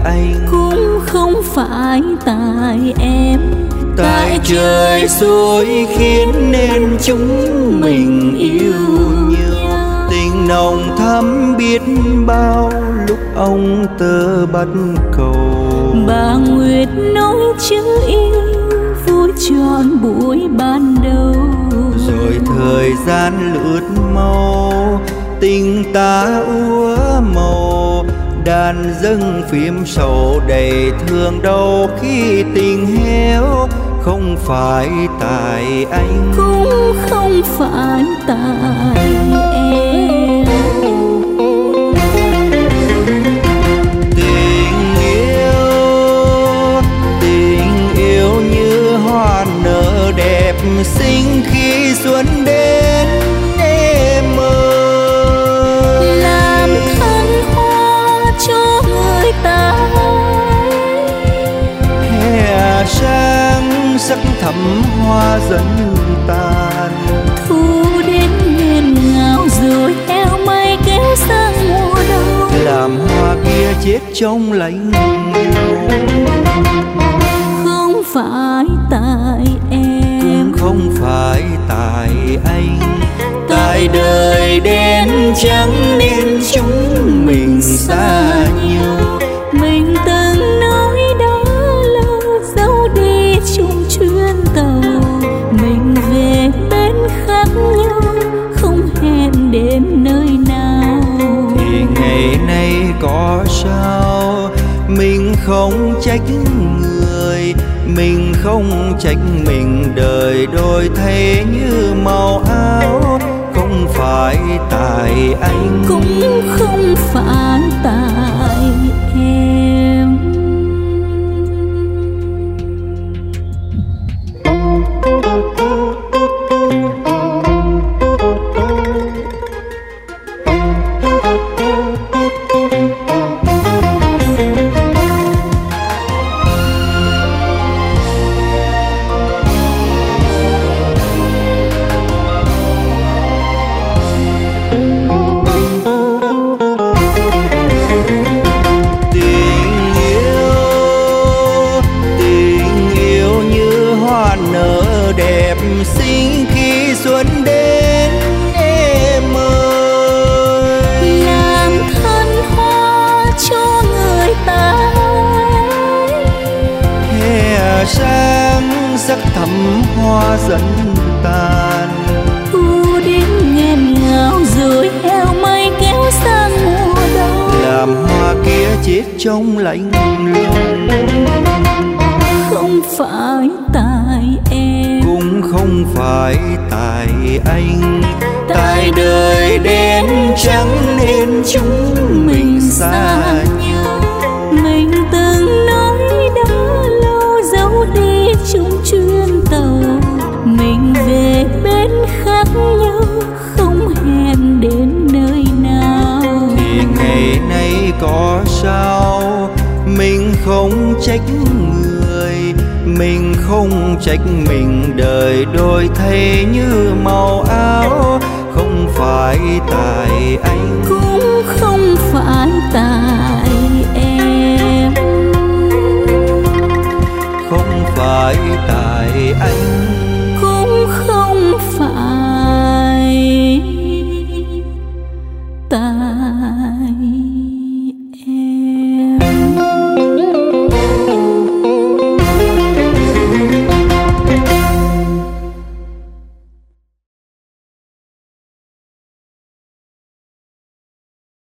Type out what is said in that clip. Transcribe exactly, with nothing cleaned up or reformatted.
anh, cũng không phải tại em. tại trời xui khiến nên chúng mình yêu nhau. Tình nồng thắm biết bao lúc ông tơ bắt cầu. Bà Nguyệt nói chữ yêu vui tròn buổi ban đầu. Rồi thời gian lướt mau, tình ta úa màu. Đàn dâng phím sầu đầy thương đau khi tình héo. Không phải tại anh, cũng không phải tại em. Tình yêu, tình yêu như hoa nở đẹp xinh khi xuân đến em ơi. Làm thân hoa cho người ta, hè sang sắc thắm hoa dần tàn. thu đến nghẹn ngào rồi theo mây kéo sang mùa đông. Làm hoa kia chết trong lạnh lùng. Không phải tại em, cũng không phải tại anh. Tại đời đến chẳng nên chúng mình xa nhau. mình từng nói đã lâu dẫu đi chung chuyến tàu. Mình về bên khác nhau không hẹn đến nơi nào. Thì ngày nay có sao mình không trách người, mình không trách mình. Đời đôi thay như màu áo, không phải tại anh, cũng không phải tại em. xinh khi xuân đến em ơi. Làm thân hoa cho người ta, hè sang sắc thắm hoa dần tàn. thu đến nghẹn ngào rồi theo mây kéo sang mùa đông. Làm hoa kia chết trong lạnh lùng. Không phải tại em, cũng không phải tại anh. Tại đời đến chẳng nên chúng mình xa nhau. mình từng nói đã lâu dẫu đi chung chuyến tàu. Mình về bên khác nhau không hẹn đến nơi nào. Thì ngày nay có sao mình không trách người, mình không trách mình. Đời đôi thay như màu áo, không phải tại anh, cũng không phải tại